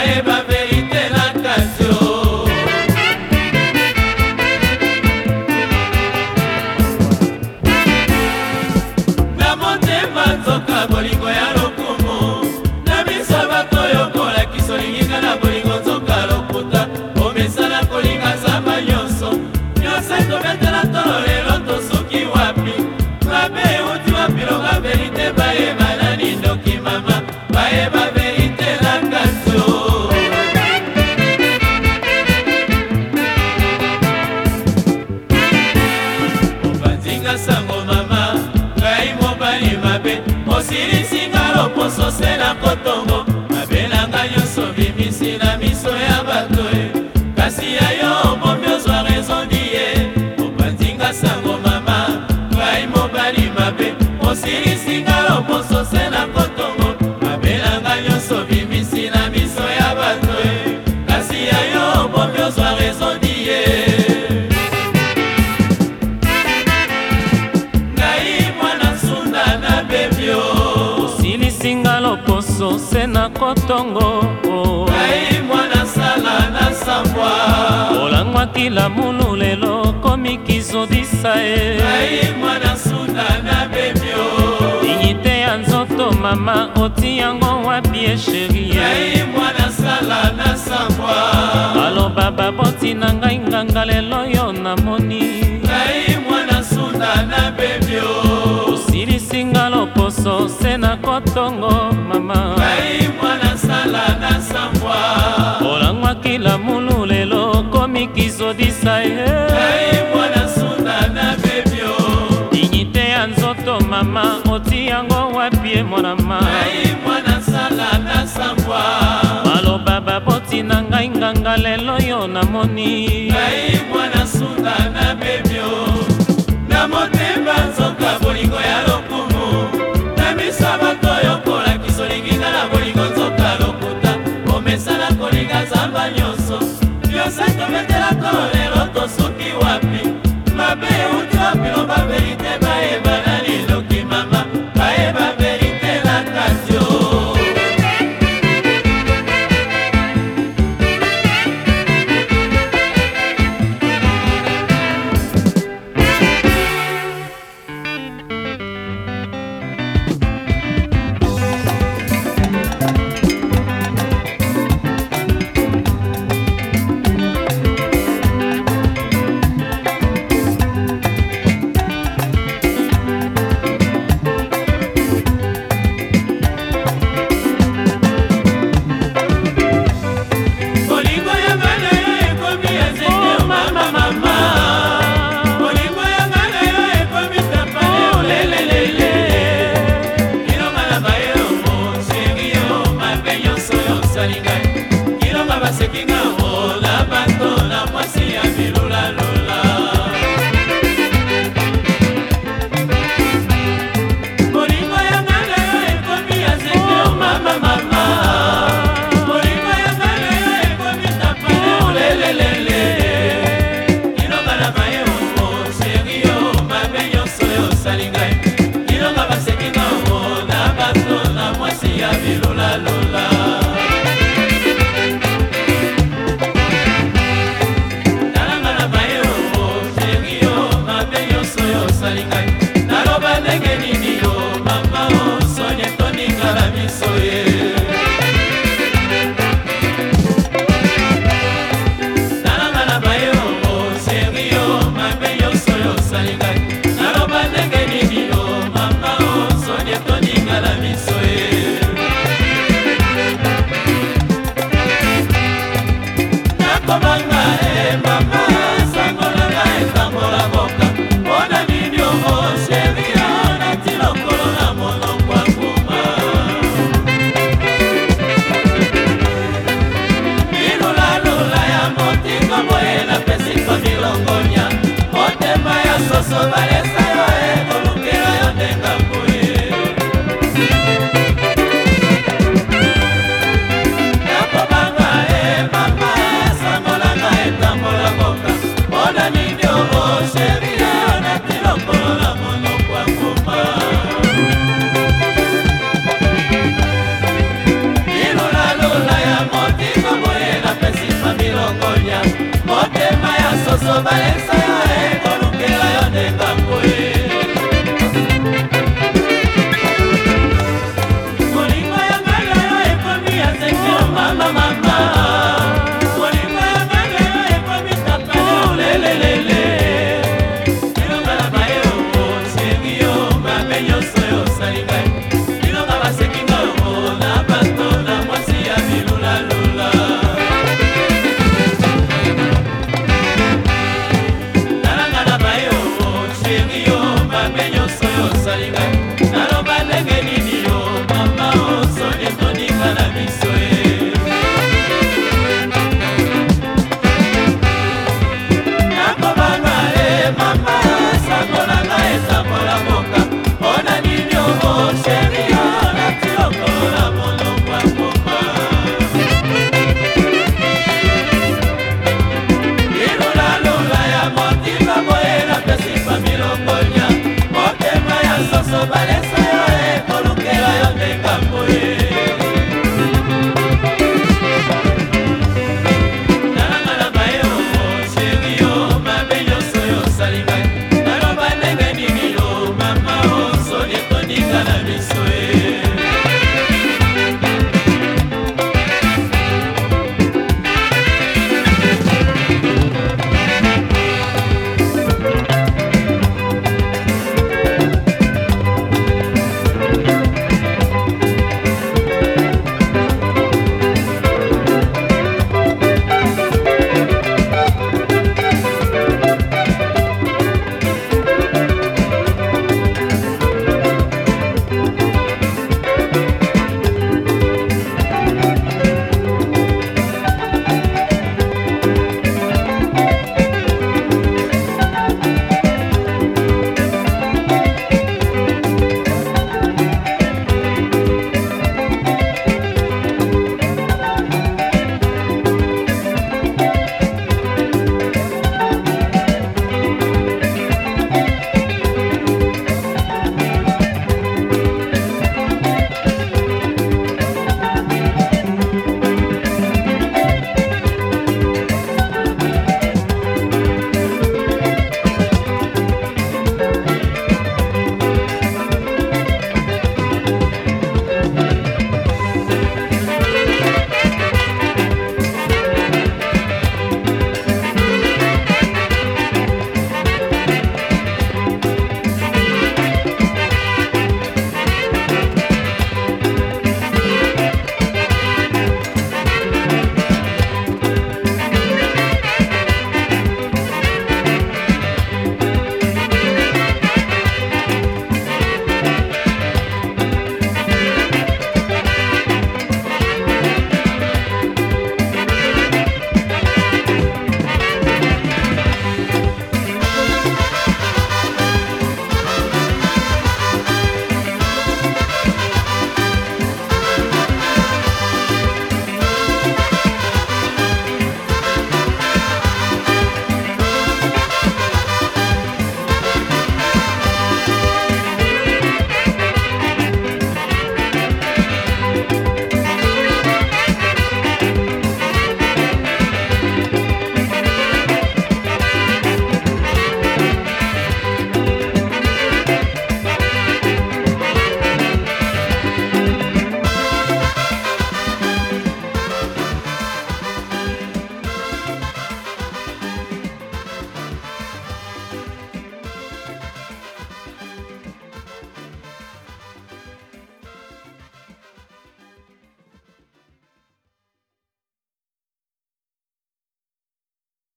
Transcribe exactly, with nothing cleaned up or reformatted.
bayeba verite na kati o. Na motema nzoka bolingo ya lokumu, na miso bato yokola kisolinginga na bolingo nzoka lokuta. Omesana kolinga zamba nyonso, nyonso ekobetela tolo lelo tosuki wapi. Mabe euti wapi loka verite bayeba nani ndoki mama, bayeba verite na kati o. Obanzinga sango mama, ngai mobali mabe, osilisinga loposo se na kotongo. Mabe nanga nyonso bimisi na miso ya bato e, kasi ya yo obomi ozwa raison die. Obanzinga sango mama, ngai mobali mabe, osilisinga loposo se na kotongo. Mabe nanga nyonso bimisi na miso ya bato e, kasi ya yo obomi ozwa raison die. Ngai mwana nsunda na bebio, osilisinga loposo se na kotongo. ngai mwana sala na sambwa, olangwaki lamulu lelo komi kizodisa e. ngai mwana nsunda na bebio, dignité ya nzoto mama oti yango wapi e sheri ngai mwana sala na sambwa, aloba baboti na ngai nganga lelo yo namoni. ngai mwana nsunda na bebio, osilisinga loposo se na kotongo mama, ngai mwana sala na sambwa, olangwaki lamulu lelo komi kizodisa e. ngai mwana nsunda na bebio, dignité ya nzoto mama oti yango wapi e monama, ngai mwana sala na sambwa, maloba baboti na ngai nganga lelo yo namoni. ngai mwana nsunda na bebio. Na motema nzoka bolingo ya lokumu, na miso bato yokola kisolinginga na bolingo nzoka lokuta. Omesana kolinga zamba nyonso, nyonso ekobetela tolo lelo tosuki wapi. Mabe euti wapi loba verite bayeba nani ndoki mama, bayeba verite na kati o. Talanga na bayo bato balesa